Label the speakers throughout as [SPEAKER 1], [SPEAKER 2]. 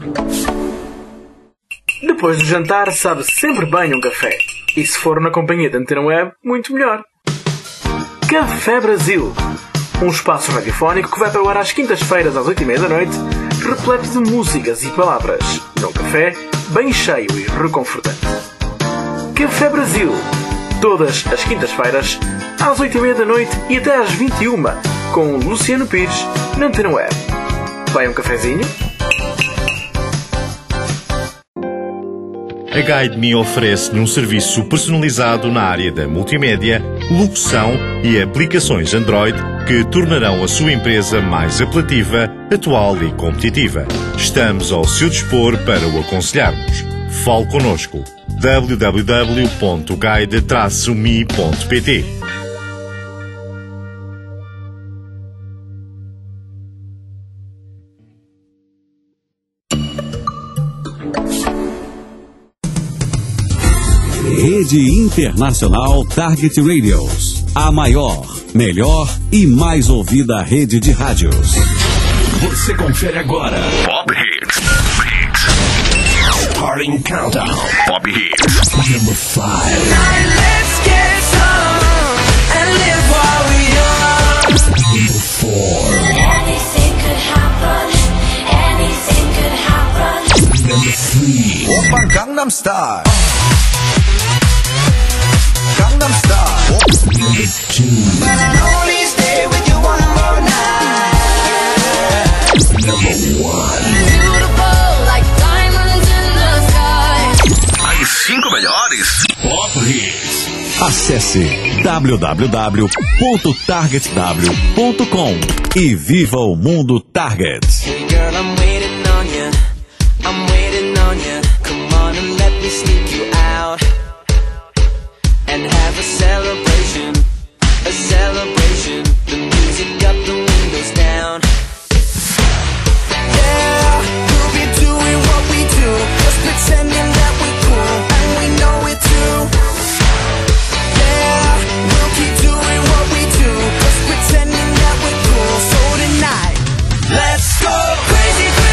[SPEAKER 1] Depois do jantar, sabe sempre bem um café. E se for na companhia da Antena Web, muito melhor. Café Brasil. Um espaço radiofónico que vai para o ar às quintas-feiras às 8h30 da noite, repleto de músicas e palavras. Num café bem cheio e reconfortante. Café Brasil. Todas as quintas-feiras, às 8h30 da noite e até às 21h, com Luciano Pires, na Antena Web. Vai um cafezinho?
[SPEAKER 2] A Guide-me oferece-lhe um serviço personalizado na área da multimédia, locução e aplicações Android que tornarão a sua empresa mais apelativa, atual e competitiva. Estamos ao seu dispor para o aconselharmos. Fale connosco. www.guide-me.pt.
[SPEAKER 3] Rede Internacional Target Radios. A maior, melhor e mais ouvida rede de rádios.
[SPEAKER 4] Você confere agora. Pop Hits. Starting Countdown. Pop Hits. Number 5.
[SPEAKER 5] Let's get some and live while we young.
[SPEAKER 4] Number 4.
[SPEAKER 6] Anything could happen. Anything could happen.
[SPEAKER 4] Number 3.
[SPEAKER 7] Oppa Gangnam Style. Gangnam Style.
[SPEAKER 4] Number 2.
[SPEAKER 5] But I'll only stay with you one more night.
[SPEAKER 4] Number 1.
[SPEAKER 6] Beautiful like diamonds in the sky.
[SPEAKER 4] As 5 melhores. Pop Hits.
[SPEAKER 3] Acesse www.targetw.com e viva o mundo Target.
[SPEAKER 5] Hey girl, I'm waiting on you. I'm waiting on you. Come on and let me sneak you out and have a celebration. A celebration. The music up, the windows down. Yeah, we'll be doing what we do. Just pretending that we're cool and we know it too. Yeah, we'll keep doing what we do. Just pretending that we're cool. So tonight, let's go crazy.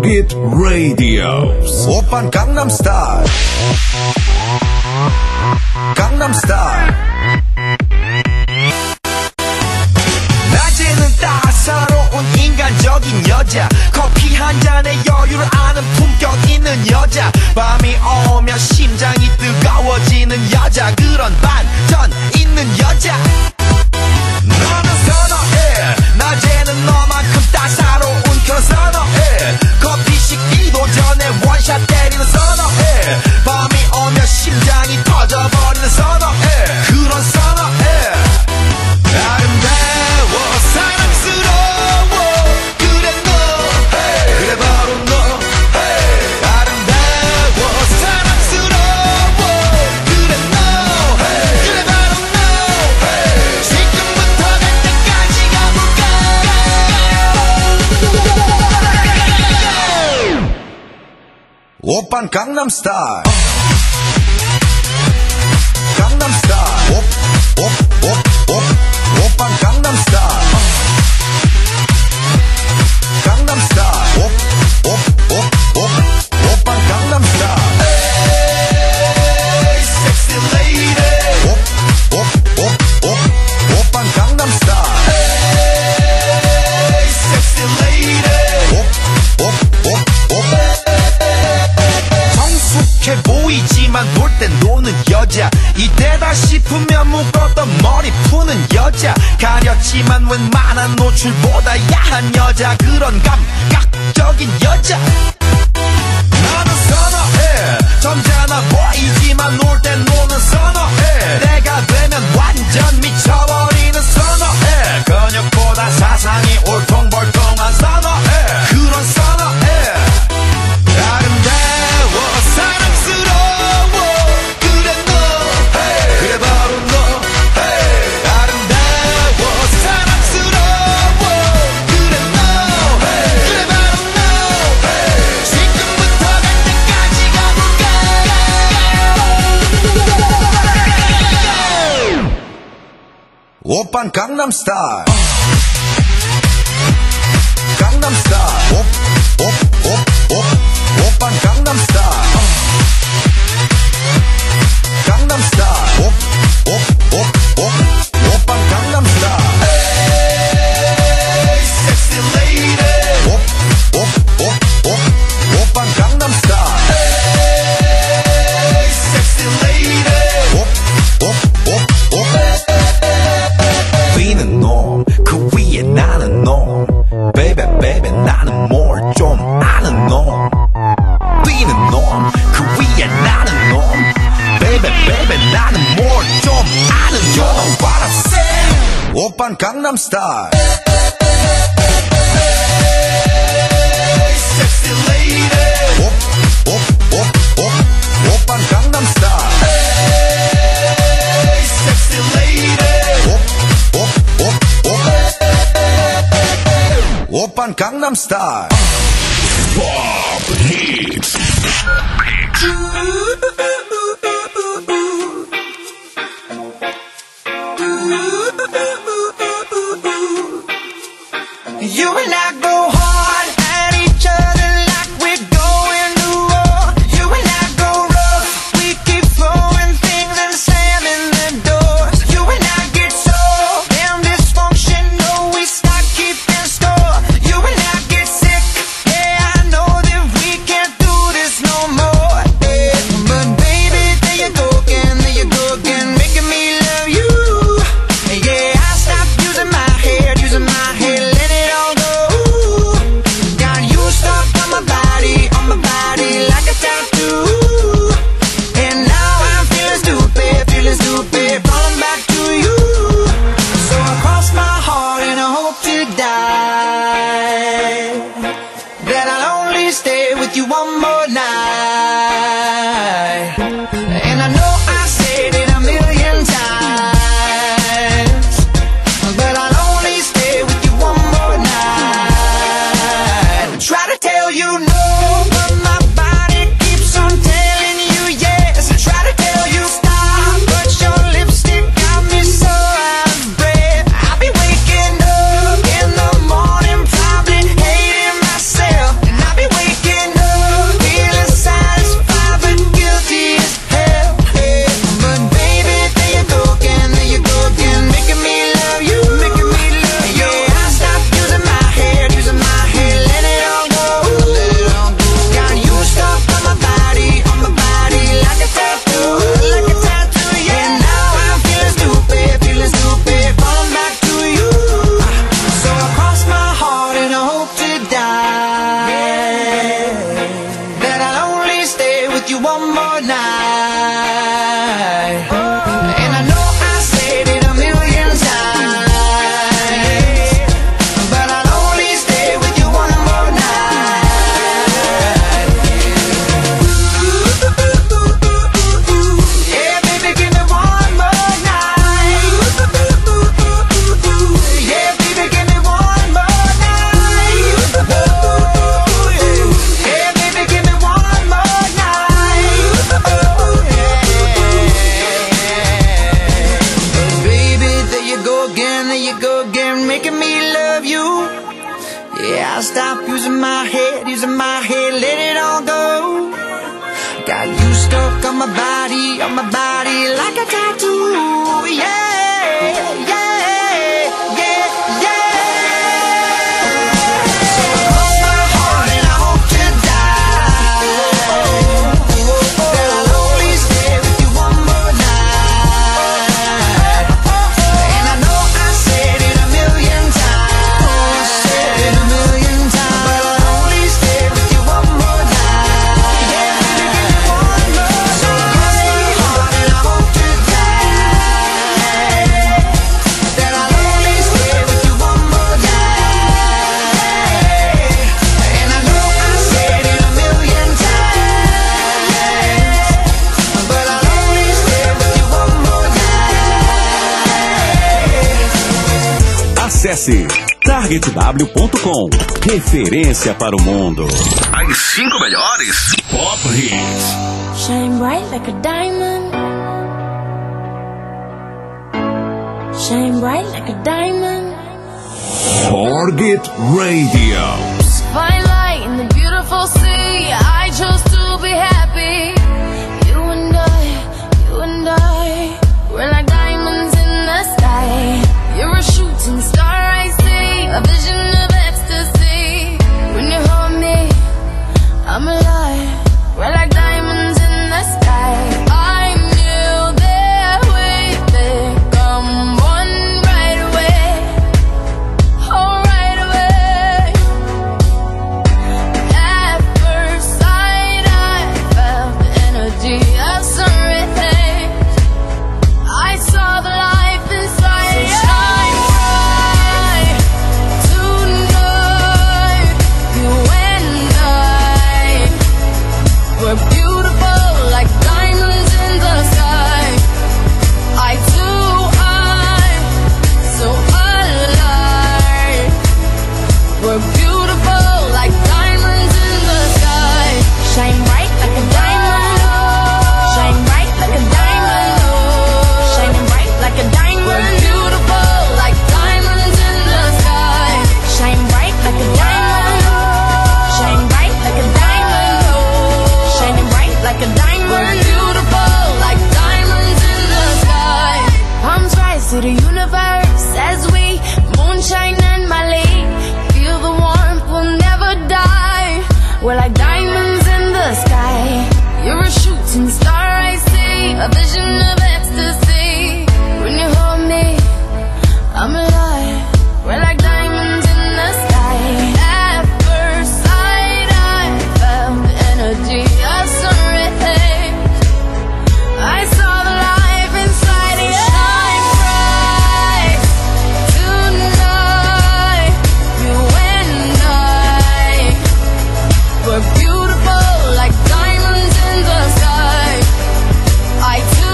[SPEAKER 3] Target Radios.
[SPEAKER 7] 오빤 강남스타일 강남스타일 낮에는 따사로운 인간적인 여자 커피 한 잔에 여유를 아는 품격 있는 여자 밤이 오면 심장이 뜨거워지는 여자 그런 반전 있는 여자 너는 선어해 낮에는 너만큼 따사로운 그런 선어해 커피 식기도 전에 원샷 때리는 선어해 밤이 오면 심장이 터져버리는 선어해 그런 선어해 아름다워 사랑스러워 그래 너 그래 바로 너 아름다워 사랑스러워 그래 너 그래 바로 너 지금부터 갈 때까지 가볼까 오빤 강남스타일 강남스타일 오빤 강남스타일 강남스타일 오빤 강남스타일 에이 섹시 레이디 오빤 강남스타일 에이 섹시 레이디 성숙해 보이지만 놀 땐 노는 여자 이때다 싶으면 묶었던 머리 푸는 여자 가렸지만 웬만한 노출보다 야한 여자 그런 감각적인 여자 나는 선어해 점잖아 보이지만 놀 땐 노는 선어해 내가 되면 완전 미쳐버리는 선어해 근육보다 사상이 올통벌통한 선어해 그런 선어해 아름다워 사랑스러워 그래 너 그래 바로 너 아름다워 사랑스러워 그래 너 그래 바로 너 지금부터 갈 때까지 가볼까 오빤 강남스타일 강남스타일 오빤 강남스타일 강남스타일 오빤 강남스타일 에이 섹시 레이디 오빤 강남스타일 에이 섹시 레이디 위는 놈 그 위에 나는 놈 Baby baby 나는 뭘 좀 아는 놈 뛰는 놈 그 위에 나는 놈 Baby baby 나는 뭘 좀 아는 놈 You know what I'm saying 오빤 강남스타일 Sexy lady 오빤 강남스타일 Sexy lady 오빤 강남스타일
[SPEAKER 3] Pop Hits.
[SPEAKER 7] You and I go hard at each other like we're going to war. You and I go rough, we keep throwing things and slamming the doors. You and I get so damn dysfunctional, we start keeping score. You and I get sick, yeah I know that we can't do this no more. Yeah, but baby, there you go again, making me love you. Yeah, I stopped using my head, let it all go. Yeah, I stopped using my head, let it all go. Got you stuck on my body like a tattoo. Yeah, yeah, yeah, yeah. Cross my heart and I hope to die that I'll only stay with you one more night. And I know I said it a million times, but I'll only stay with you one more night. Yeah, baby, give me one more. So cross my heart and I hope to die that I'll only stay with you one more night. And I know I said it a million times, but I'll only stay with you one more night.
[SPEAKER 3] Acesse targetw.com. Referência para o mundo.
[SPEAKER 4] As 5 melhores Pop Hits.
[SPEAKER 6] Shine bright like a diamond. Shine bright like a diamond.
[SPEAKER 8] Target Radio.
[SPEAKER 6] Fine light in the beautiful sea. I chose to be happy. You and I, we're like diamonds in the sky. You're a shooting star, I see, a vision of ecstasy. When you hold me, I'm alive. We're like diamonds in the sky. I knew that we'd become one right away. Oh, right away. At first sight, I felt the energy of something. I saw the life inside you. Shine bright tonight. You and I, we're beautiful like diamonds in the sky. I do, so alive. We're beautiful like diamonds in the sky. Shine bright like a diamond. Shine bright like a diamond. Shining bright like a diamond. We're beautiful like diamonds in the sky. Shine bright like a diamond. Shine bright like a diamond. Shining bright like a diamond. We're beautiful like diamonds in the sky. Palms rise to the universe as we moonshine and Mali. Feel the warmth, we'll never die. We're like diamonds in the sky. You're a shooting star, I see, a vision of ecstasy. When you hold me, I'm alive. We're like diamonds in the sky. At first sight, I felt the energy of something. I saw the life inside you. Shine bright tonight. You and I, we're beautiful like diamonds in the sky. I do,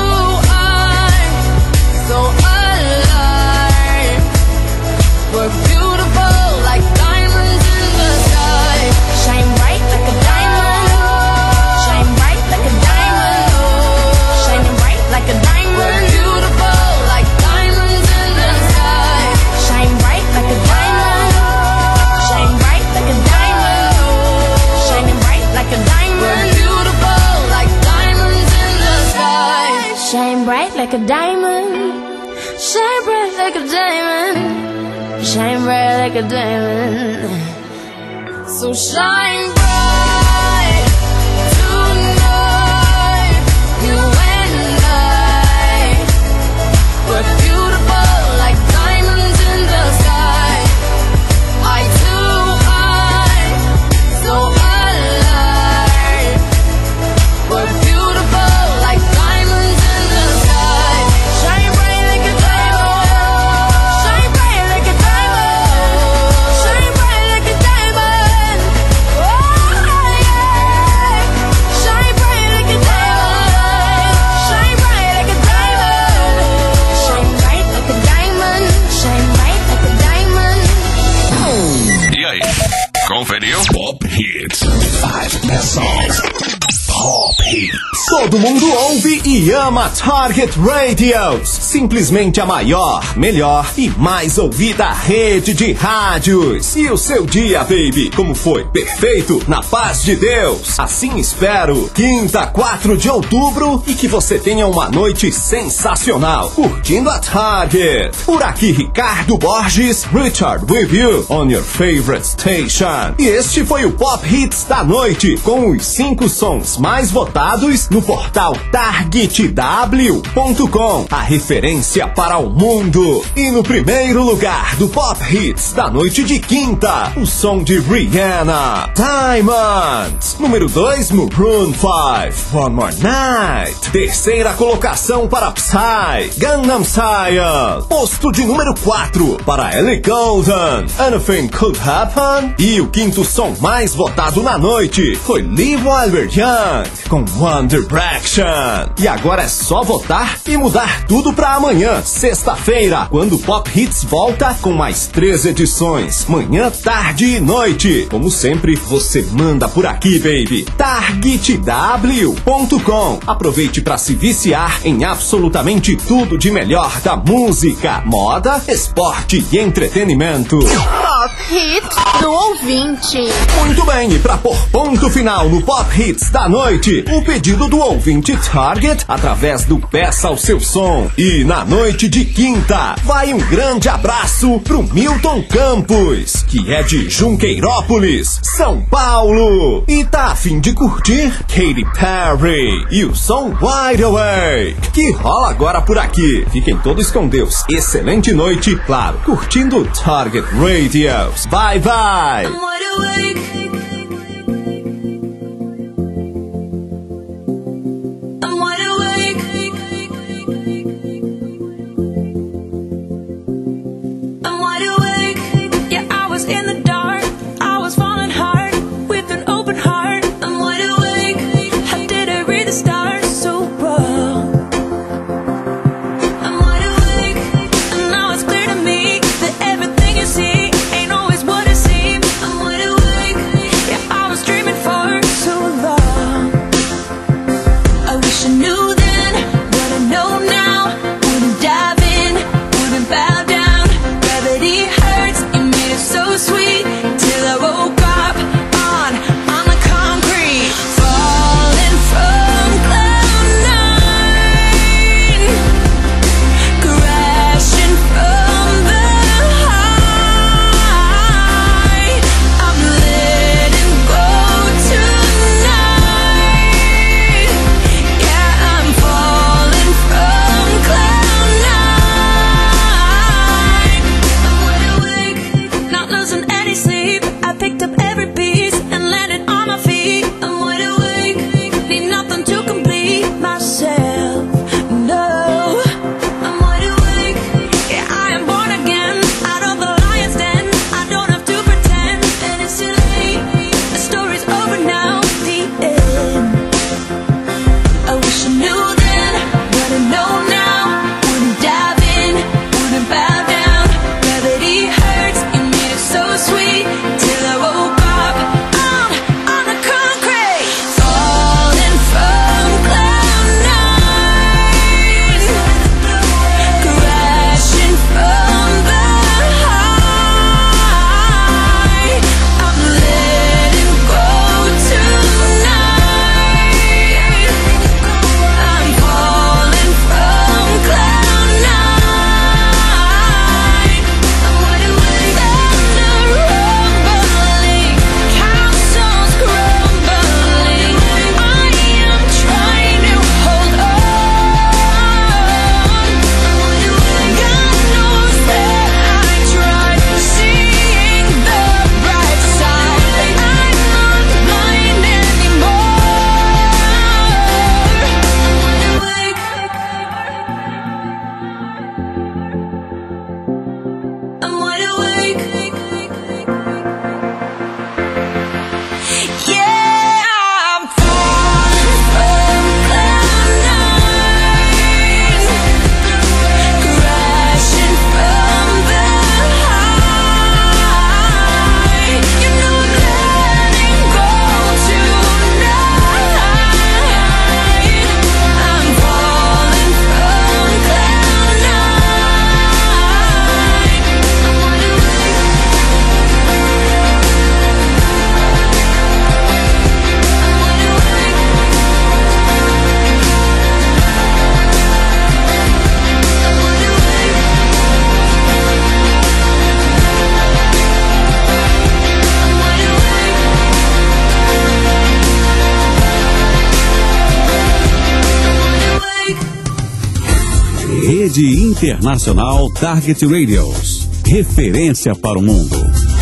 [SPEAKER 6] so alive. We're beautiful like diamonds in the sky. Shine bright like a diamond. Shine bright like a diamond. Shining bright like a diamond. We're beautiful like diamonds in the sky. Shine bright like a diamond. Shine bright like a diamond. Shining bright like a diamond. We're beautiful like diamonds in the sky. Shine bright like a diamond. Shine bright like a diamond. Shine bright like a diamond. So shine bright tonight. You and I, we're beautiful like diamonds in the sky. I do, so alive. We're beautiful like diamonds in the sky. Shine bright like a diamond. Shine bright like a diamond. Shine bright like a diamond. Oh, yeah. Shine bright like a diamond. Shine bright like a diamond. Shine bright like a diamond. Shine bright like a diamond.
[SPEAKER 4] E aí, conferiu?
[SPEAKER 8] Pop Hits. 5 best songs. Pop Hits.
[SPEAKER 9] Todo mundo ouve e ama Target Radios. Simplesmente a maior, melhor e mais ouvida rede de rádios. E o seu dia, baby, como foi? Perfeito? Na paz de Deus. Assim espero. Quinta, 4 de outubro e que você tenha uma noite sensacional, curtindo a Target. Por aqui, Ricardo Borges, Richard with you on your favorite station. E este foi o Pop Hits da noite, com os 5 sons mais votados no portal targetw.com, a referência para o mundo. E no primeiro lugar do Pop Hits da noite de quinta, o som de Rihanna, Diamonds. Número 2, Maroon 5, One More Night. Terceira colocação para Psy, Gangnam Style. Posto de número 4 para Ellie Goulding, Anything Could Happen. E o quinto som mais votado na noite foi Live While We're Young, com One Direction. E agora é só votar e mudar tudo pra amanhã, sexta-feira, quando o Pop Hits volta com mais 3 edições, manhã, tarde e noite. Como sempre, você manda por aqui, baby. targetw.com. Aproveite para se viciar em absolutamente tudo de melhor da música, moda, esporte e entretenimento.
[SPEAKER 6] Pop Hits do ouvinte.
[SPEAKER 9] Muito bem, e para pôr ponto final no Pop Hits da noite, o pedido do ouvinte Target através do Peça o Seu Som. E na noite de quinta, vai um grande abraço pro Milton Campos, que é de Junqueirópolis, São Paulo, e tá a fim de curtir Katy Perry e o som Wide Awake, que rola agora por aqui. Fiquem todos com Deus. Excelente noite, claro, curtindo Target Radios. Bye, bye!
[SPEAKER 10] Clear to me that everything you see ain't always what it seems. I'm wide awake.
[SPEAKER 3] Rede Internacional Target Radios. Referência para o mundo.